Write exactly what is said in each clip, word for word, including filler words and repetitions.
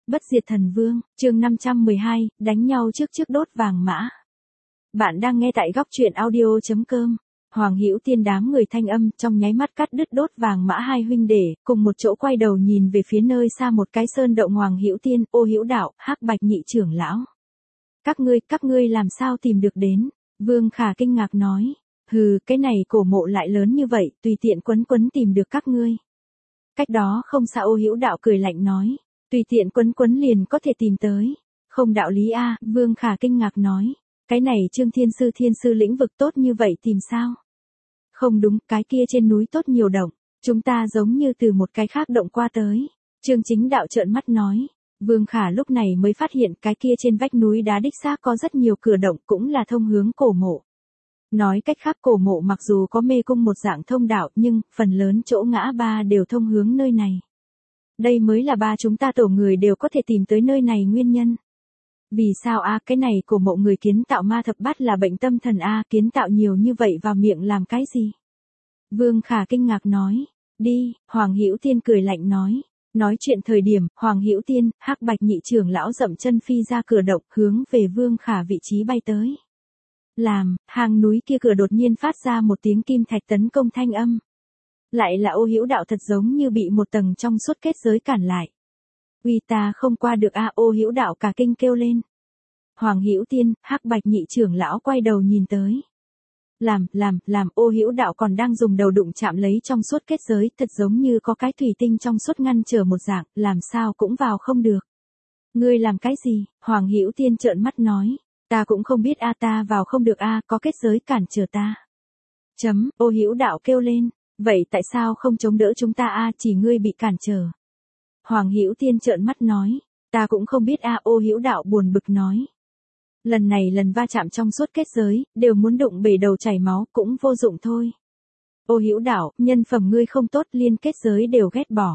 Bất diệt thần vương, chương năm trăm mười hai, đánh nhau trước trước đốt vàng mã. Bạn đang nghe tại góc truyện audio chấm com. Hoàng Hữu Tiên đám người thanh âm trong nháy mắt cắt đứt đốt vàng mã hai huynh đệ, cùng một chỗ quay đầu nhìn về phía nơi xa một cái sơn động. Hoàng Hữu Tiên, Ô Hữu Đạo, Hắc Bạch nhị trưởng lão. Các ngươi, các ngươi làm sao tìm được đến? Vương Khả kinh ngạc nói. Hừ, cái này cổ mộ lại lớn như vậy, tùy tiện quấn quấn tìm được các ngươi. Cách đó không xa. Ô Hữu Đạo cười lạnh nói. Tùy tiện quấn quấn liền có thể tìm tới. Không đạo lý a, Vương Khả kinh ngạc nói. Cái này Trương Thiên Sư Thiên Sư lĩnh vực tốt như vậy tìm sao? Không đúng, cái kia trên núi tốt nhiều động. Chúng ta giống như từ một cái khác động qua tới. Trương Chính Đạo trợn mắt nói. Vương Khả lúc này mới phát hiện cái kia trên vách núi đá đích xác có rất nhiều cửa động cũng là thông hướng cổ mộ. Nói cách khác cổ mộ mặc dù có mê cung một dạng thông đạo nhưng phần lớn chỗ ngã ba đều thông hướng nơi này. Đây mới là ba chúng ta tổ người đều có thể tìm tới nơi này nguyên nhân. Vì sao a, cái này cổ mộ người kiến tạo ma thập bát là bệnh tâm thần a, kiến tạo nhiều như vậy vào miệng làm cái gì? Vương Khả kinh ngạc nói. Đi, Hoàng Hữu Tiên cười lạnh nói. Nói chuyện thời điểm, Hoàng Hữu Tiên, Hắc Bạch nhị trưởng lão dậm chân phi ra cửa động hướng về Vương Khả vị trí bay tới. Làm, hang núi kia cửa đột nhiên phát ra một tiếng kim thạch tấn công thanh âm. Lại là Ô Hữu Đạo thật giống như bị một tầng trong suốt kết giới cản lại. Uy ta không qua được a, Ô Hữu Đạo cả kinh kêu lên. Hoàng Hữu Tiên, Hắc Bạch nhị trưởng lão quay đầu nhìn tới. Làm, làm, làm, Ô Hữu Đạo còn đang dùng đầu đụng chạm lấy trong suốt kết giới, thật giống như có cái thủy tinh trong suốt ngăn trở một dạng, làm sao cũng vào không được. Ngươi làm cái gì? Hoàng Hữu Tiên trợn mắt nói. Ta cũng không biết a, ta vào không được a, có kết giới cản trở ta. Chấm, Ô Hữu Đạo kêu lên. Vậy tại sao không chống đỡ chúng ta a, chỉ ngươi bị cản trở? Hoàng Hữu Tiên trợn mắt nói. Ta cũng không biết a, Ô Hữu Đạo buồn bực nói. Lần này lần va chạm trong suốt kết giới, đều muốn đụng bể đầu chảy máu, cũng vô dụng thôi. Ô Hữu Đạo, nhân phẩm ngươi không tốt, liên kết giới đều ghét bỏ.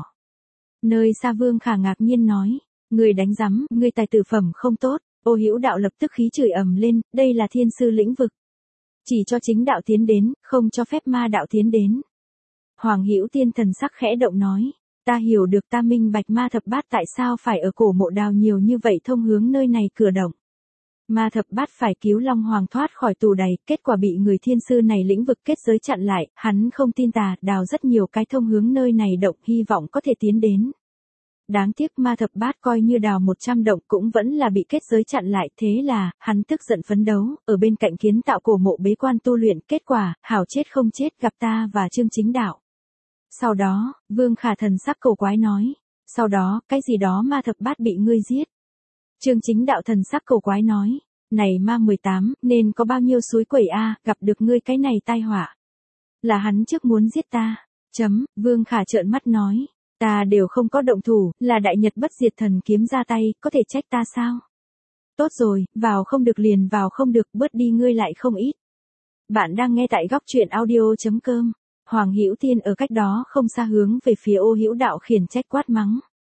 Nơi xa Vương Khả ngạc nhiên nói. Ngươi đánh rắm, ngươi tài tử phẩm không tốt. Ô Hữu Đạo lập tức khí chửi ầm lên, đây là thiên sư lĩnh vực. Chỉ cho chính đạo tiến đến, không cho phép ma đạo tiến đến. Hoàng Hữu Tiên thần sắc khẽ động nói. Ta hiểu được, ta minh bạch ma thập bát tại sao phải ở cổ mộ đào nhiều như vậy thông hướng nơi này cửa động. Ma thập bát phải cứu Long Hoàng thoát khỏi tù đầy, kết quả bị người thiên sư này lĩnh vực kết giới chặn lại, hắn không tin tà, đào rất nhiều cái thông hướng nơi này động, hy vọng có thể tiến đến. Đáng tiếc ma thập bát coi như đào một trăm động cũng vẫn là bị kết giới chặn lại, thế là, hắn tức giận phấn đấu, ở bên cạnh kiến tạo cổ mộ bế quan tu luyện, kết quả, hảo chết không chết gặp ta và Trương Chính Đạo. Sau đó, Vương Khả thần sắc cổ quái nói, sau đó, cái gì đó ma thập bát bị ngươi giết. Trương Chính Đạo thần sắc cổ quái nói, này ma mười tám, nên có bao nhiêu suối quẩy a, gặp được ngươi cái này tai họa. Là hắn trước muốn giết ta. Chấm, Vương Khả trợn mắt nói. Ta đều không có động thủ, là đại nhật bất diệt thần kiếm ra tay, có thể trách ta sao? Tốt rồi, vào không được liền vào không được, bớt đi ngươi lại không ít. Bạn đang nghe tại góc truyện audio chấm com. Hoàng Hữu Tiên ở cách đó không xa hướng về phía Ô Hữu Đạo khiển trách quát mắng.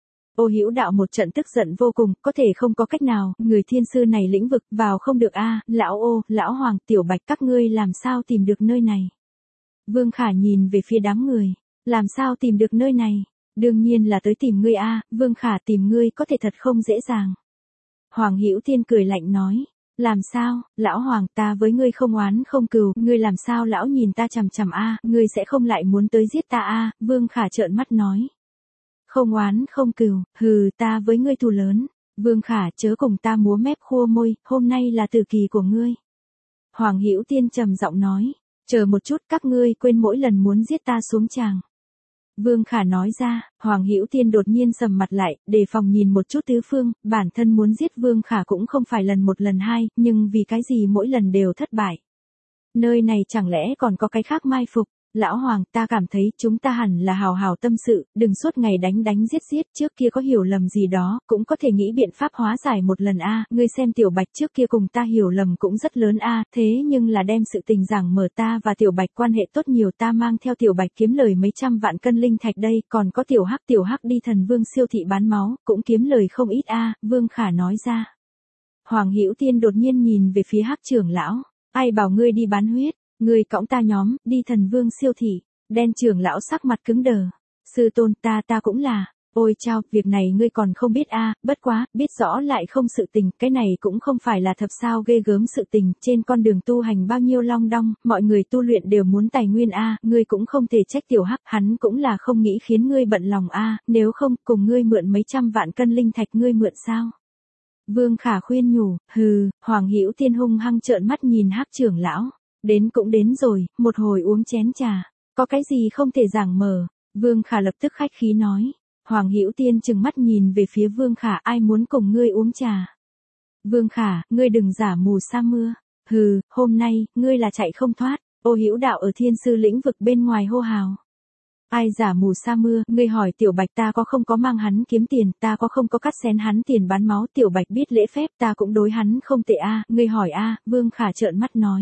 Ô Hữu Đạo một trận tức giận vô cùng, có thể không có cách nào, người thiên sư này lĩnh vực vào không được a, lão Ô, lão Hoàng, Tiểu Bạch các ngươi làm sao tìm được nơi này? Vương Khả nhìn về phía đám người, làm sao tìm được nơi này? Đương nhiên là tới tìm ngươi a, Vương Khả tìm ngươi có thể thật không dễ dàng. Hoàng Hữu Tiên cười lạnh nói, làm sao, lão Hoàng, ta với ngươi không oán không cừu, ngươi làm sao lão nhìn ta chằm chằm a, ngươi sẽ không lại muốn tới giết ta a, Vương Khả trợn mắt nói. Không oán không cừu, hừ, ta với ngươi thù lớn. Vương Khả chớ cùng ta múa mép khua môi, hôm nay là tử kỳ của ngươi. Hoàng Hữu Tiên trầm giọng nói, chờ một chút, các ngươi quên mỗi lần muốn giết ta xuống tràng. Vương Khả nói ra, Hoàng Hữu Tiên đột nhiên sầm mặt lại, đề phòng nhìn một chút tứ phương, bản thân muốn giết Vương Khả cũng không phải lần một lần hai, nhưng vì cái gì mỗi lần đều thất bại. Nơi này chẳng lẽ còn có cái khác mai phục? Lão Hoàng, ta cảm thấy chúng ta hẳn là hào hào tâm sự, đừng suốt ngày đánh đánh giết giết, trước kia có hiểu lầm gì đó, cũng có thể nghĩ biện pháp hóa giải một lần a, ngươi xem Tiểu Bạch trước kia cùng ta hiểu lầm cũng rất lớn a, thế nhưng là đem sự tình giảng mở ta và Tiểu Bạch quan hệ tốt nhiều, ta mang theo Tiểu Bạch kiếm lời mấy trăm vạn cân linh thạch đây, còn có Tiểu Hắc, Tiểu Hắc đi Thần Vương siêu thị bán máu, cũng kiếm lời không ít a, Vương Khả nói ra. Hoàng Hữu Tiên đột nhiên nhìn về phía Hắc trưởng lão, ai bảo ngươi đi bán huyết? Người cõng ta nhóm, đi Thần Vương siêu thị. Đen trưởng lão sắc mặt cứng đờ. Sư tôn, ta ta cũng là. Ôi chao, việc này ngươi còn không biết a, bất quá, biết rõ lại không sự tình, cái này cũng không phải là thập sao ghê gớm sự tình, trên con đường tu hành bao nhiêu long đong, mọi người tu luyện đều muốn tài nguyên a, ngươi cũng không thể trách tiểu hắc, hắn cũng là không nghĩ khiến ngươi bận lòng a, nếu không, cùng ngươi mượn mấy trăm vạn cân linh thạch ngươi mượn sao? Vương Khả khuyên nhủ, hừ, Hoàng Hữu Tiên hung hăng trợn mắt nhìn Hắc trưởng lão, đến cũng đến rồi, một hồi uống chén trà, có cái gì không thể giảng mở, Vương Khả lập tức khách khí nói. Hoàng Hữu Tiên trừng mắt nhìn về phía Vương Khả, ai muốn cùng ngươi uống trà. Vương Khả, ngươi đừng giả mù sa mưa, hừ, hôm nay, ngươi là chạy không thoát, Ô Hữu Đạo ở thiên sư lĩnh vực bên ngoài hô hào. Ai giả mù sa mưa, ngươi hỏi Tiểu Bạch ta có không có mang hắn kiếm tiền, ta có không có cắt xén hắn tiền bán máu, Tiểu Bạch biết lễ phép, ta cũng đối hắn không tệ a, ngươi hỏi a, Vương Khả trợn mắt nói.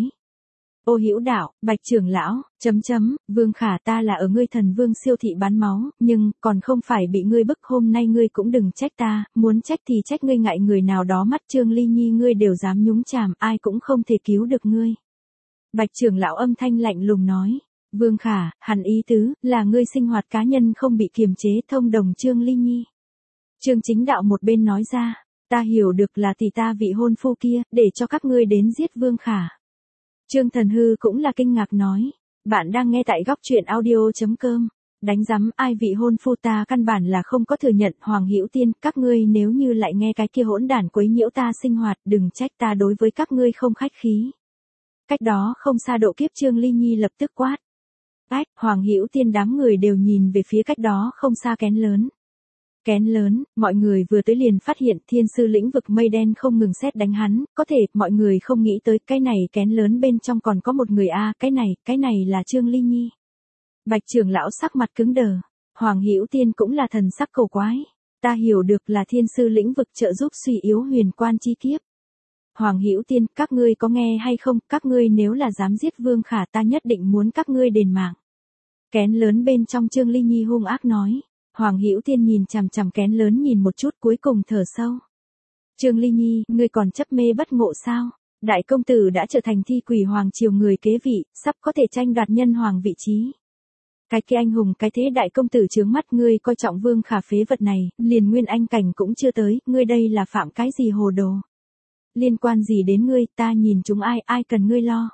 Ô Hữu Đạo, Bạch trưởng lão, chấm chấm, Vương Khả ta là ở ngươi Thần Vương siêu thị bán máu, nhưng, còn không phải bị ngươi bức, hôm nay ngươi cũng đừng trách ta, muốn trách thì trách ngươi ngại người nào đó mắt Trương Ly Nhi ngươi đều dám nhúng chàm, ai cũng không thể cứu được ngươi. Bạch trưởng lão âm thanh lạnh lùng nói, Vương Khả, hẳn ý tứ, là ngươi sinh hoạt cá nhân không bị kiềm chế thông đồng Trương Ly Nhi. Trương Chính Đạo một bên nói ra, ta hiểu được là tỷ ta vị hôn phu kia, để cho các ngươi đến giết Vương Khả. Trương Thần Hư cũng là kinh ngạc nói, bạn đang nghe tại góc truyện audio.com, đánh rắm ai vị hôn phu ta căn bản là không có thừa nhận. Hoàng Hữu Tiên, các ngươi nếu như lại nghe cái kia hỗn đản quấy nhiễu ta sinh hoạt, đừng trách ta đối với các ngươi không khách khí. Cách đó không xa độ kiếp Trương Ly Nhi lập tức quát. Ách, Hoàng Hữu Tiên đám người đều nhìn về phía cách đó không xa kén lớn. Kén lớn, mọi người vừa tới liền phát hiện thiên sư lĩnh vực mây đen không ngừng sét đánh hắn, có thể mọi người không nghĩ tới cái này kén lớn bên trong còn có một người a, cái này, cái này là Trương Ly Nhi. Bạch trưởng lão sắc mặt cứng đờ, Hoàng Hữu Tiên cũng là thần sắc cầu quái, ta hiểu được là thiên sư lĩnh vực trợ giúp suy yếu huyền quan chi kiếp. Hoàng Hữu Tiên, các ngươi có nghe hay không, các ngươi nếu là dám giết Vương Khả ta nhất định muốn các ngươi đền mạng. Kén lớn bên trong Trương Ly Nhi hung ác nói. Hoàng Hữu Tiên nhìn chằm chằm kén lớn nhìn một chút cuối cùng thở sâu. Trương Ly Nhi, ngươi còn chấp mê bất ngộ sao? Đại công tử đã trở thành thi quỷ hoàng triều người kế vị, sắp có thể tranh đoạt nhân hoàng vị trí. Cái kia anh hùng cái thế đại công tử chướng mắt ngươi coi trọng Vương Khả phế vật này, liền nguyên anh cảnh cũng chưa tới, ngươi đây là phạm cái gì hồ đồ? Liên quan gì đến ngươi, ta nhìn chúng ai, ai cần ngươi lo?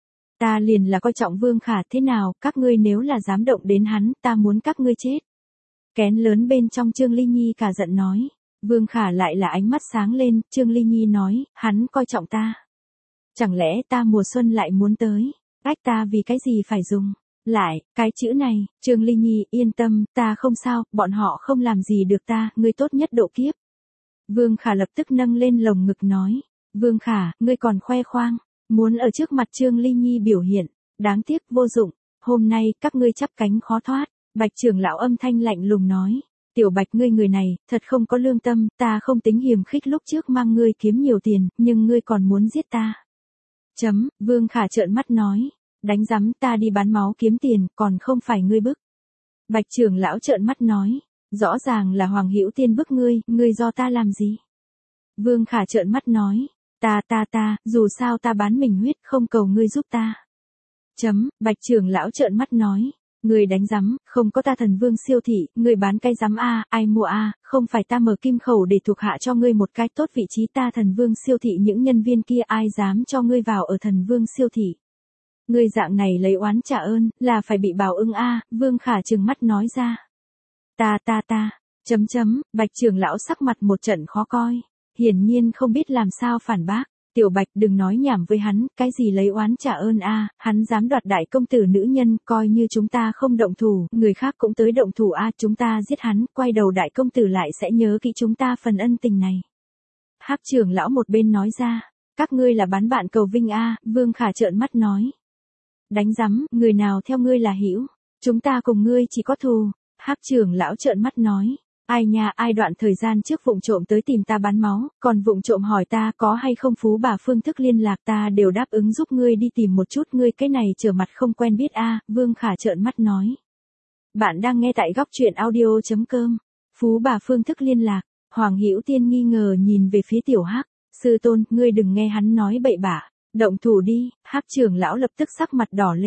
Ta liền là coi trọng Vương Khả thế nào, các ngươi nếu là dám động đến hắn, ta muốn các ngươi chết. Kén lớn bên trong Trương Ly Nhi cả giận nói. Vương Khả lại là ánh mắt sáng lên, Trương Ly Nhi nói, hắn coi trọng ta. Chẳng lẽ ta mùa xuân lại muốn tới, ách ta vì cái gì phải dùng. Lại, cái chữ này, Trương Ly Nhi yên tâm, ta không sao, bọn họ không làm gì được ta, ngươi tốt nhất độ kiếp. Vương Khả lập tức nâng lên lồng ngực nói. Vương Khả, ngươi còn khoe khoang, muốn ở trước mặt Trương Ly Nhi biểu hiện, đáng tiếc vô dụng, hôm nay các ngươi chắp cánh khó thoát. Bạch trưởng lão âm thanh lạnh lùng nói, Tiểu Bạch ngươi người này, thật không có lương tâm, ta không tính hiềm khích lúc trước mang ngươi kiếm nhiều tiền, nhưng ngươi còn muốn giết ta. Chấm, Vương Khả trợn mắt nói, đánh rắm ta đi bán máu kiếm tiền, còn không phải ngươi bức. Bạch trưởng lão trợn mắt nói, rõ ràng là Hoàng Hữu Tiên bức ngươi, ngươi do ta làm gì? Vương Khả trợn mắt nói, ta ta ta, dù sao ta bán mình huyết không cầu ngươi giúp ta. Chấm, Bạch trưởng lão trợn mắt nói. Người đánh rắm, không có ta Thần Vương siêu thị, người bán cái rắm a, ai mua a, không phải ta mở kim khẩu để thuộc hạ cho ngươi một cái tốt vị trí ta Thần Vương siêu thị những nhân viên kia ai dám cho ngươi vào ở Thần Vương siêu thị. Ngươi dạng này lấy oán trả ơn, là phải bị báo ứng a, Vương Khả trừng mắt nói ra. Ta ta ta, chấm chấm, Bạch trưởng lão sắc mặt một trận khó coi, hiển nhiên không biết làm sao phản bác. Tiểu Bạch đừng nói nhảm với hắn, cái gì lấy oán trả ơn a, hắn dám đoạt đại công tử nữ nhân, coi như chúng ta không động thủ, người khác cũng tới động thủ a, chúng ta giết hắn, quay đầu đại công tử lại sẽ nhớ kỹ chúng ta phần ân tình này. Hắc trưởng lão một bên nói ra, các ngươi là bán bạn cầu vinh a, Vương Khả trợn mắt nói. Đánh rắm, người nào theo ngươi là hữu, chúng ta cùng ngươi chỉ có thù, Hắc trưởng lão trợn mắt nói. Ai nha, ai đoạn thời gian trước vụng trộm tới tìm ta bán máu, còn vụng trộm hỏi ta có hay không phú bà phương thức liên lạc ta đều đáp ứng giúp ngươi đi tìm một chút ngươi cái này trở mặt không quen biết a, Vương Khả trợn mắt nói. Bạn đang nghe tại góc truyện audio.com, phú bà phương thức liên lạc, Hoàng Hữu Tiên nghi ngờ nhìn về phía Tiểu Hắc, sư tôn, ngươi đừng nghe hắn nói bậy bạ, động thủ đi, Hắc trưởng lão lập tức sắc mặt đỏ lên.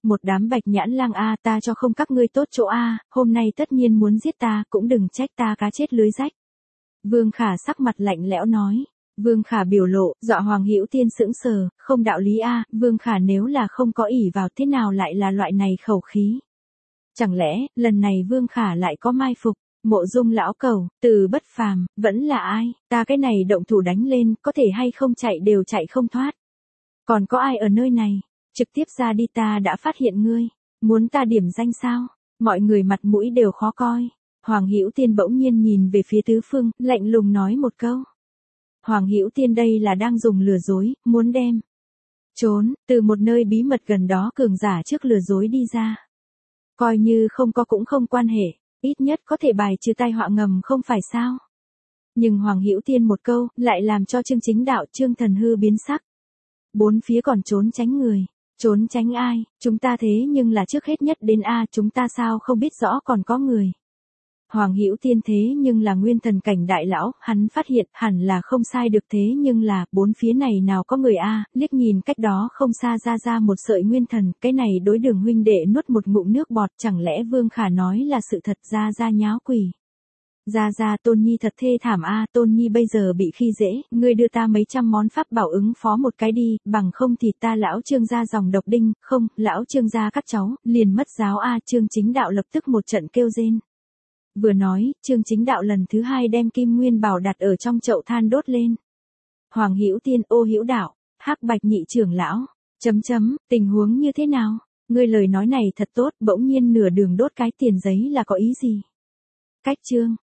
Một đám bạch nhãn lang a, ta cho không các ngươi tốt chỗ a, hôm nay tất nhiên muốn giết ta, cũng đừng trách ta cá chết lưới rách. Vương Khả sắc mặt lạnh lẽo nói. Vương Khả biểu lộ, dọa Hoàng Hữu Tiên sững sờ, không đạo lý a, Vương Khả nếu là không có ỷ vào thế nào lại là loại này khẩu khí. Chẳng lẽ, lần này Vương Khả lại có mai phục, Mộ Dung lão cẩu, Từ Bất Phàm, vẫn là ai, ta cái này động thủ đánh lên, có thể hay không chạy đều chạy không thoát. Còn có ai ở nơi này, trực tiếp ra đi, ta đã phát hiện ngươi, muốn ta điểm danh sao, mọi người mặt mũi đều khó coi. Hoàng Hữu Tiên bỗng nhiên nhìn về phía tứ phương, lạnh lùng nói một câu. Hoàng Hữu Tiên đây là đang dùng lừa dối, muốn đem trốn, từ một nơi bí mật gần đó cường giả trước lừa dối đi ra. Coi như không có cũng không quan hệ, ít nhất có thể bài trừ tai họa ngầm không phải sao. Nhưng Hoàng Hữu Tiên một câu, lại làm cho Trương Chính Đạo Trương Thần Hư biến sắc. Bốn phía còn trốn tránh người, trốn tránh ai, chúng ta thế nhưng là trước hết nhất đến a, chúng ta sao không biết rõ còn có người. Hoàng Hữu Tiên thế nhưng là nguyên thần cảnh đại lão, hắn phát hiện hẳn là không sai được, thế nhưng là bốn phía này nào có người a, liếc nhìn cách đó không xa ra ra một sợi nguyên thần, cái này đối Đường huynh đệ nuốt một ngụm nước bọt, chẳng lẽ Vương Khả nói là sự thật, ra ra nháo quỷ. Ra ra Tôn Nhi thật thê thảm a, Tôn Nhi bây giờ bị khi dễ, ngươi đưa ta mấy trăm món pháp bảo ứng phó một cái đi, bằng không thì ta lão Trương gia dòng độc đinh, không, lão Trương gia các cháu, liền mất giáo a, Trương Chính Đạo lập tức một trận kêu rên. Vừa nói, Trương Chính Đạo lần thứ hai đem kim nguyên bảo đặt ở trong chậu than đốt lên. Hoàng Hữu Tiên, Ô Hữu Đạo, Hắc Bạch nhị trưởng lão, chấm chấm, tình huống như thế nào? Ngươi lời nói này thật tốt, bỗng nhiên nửa đường đốt cái tiền giấy là có ý gì? Cách chương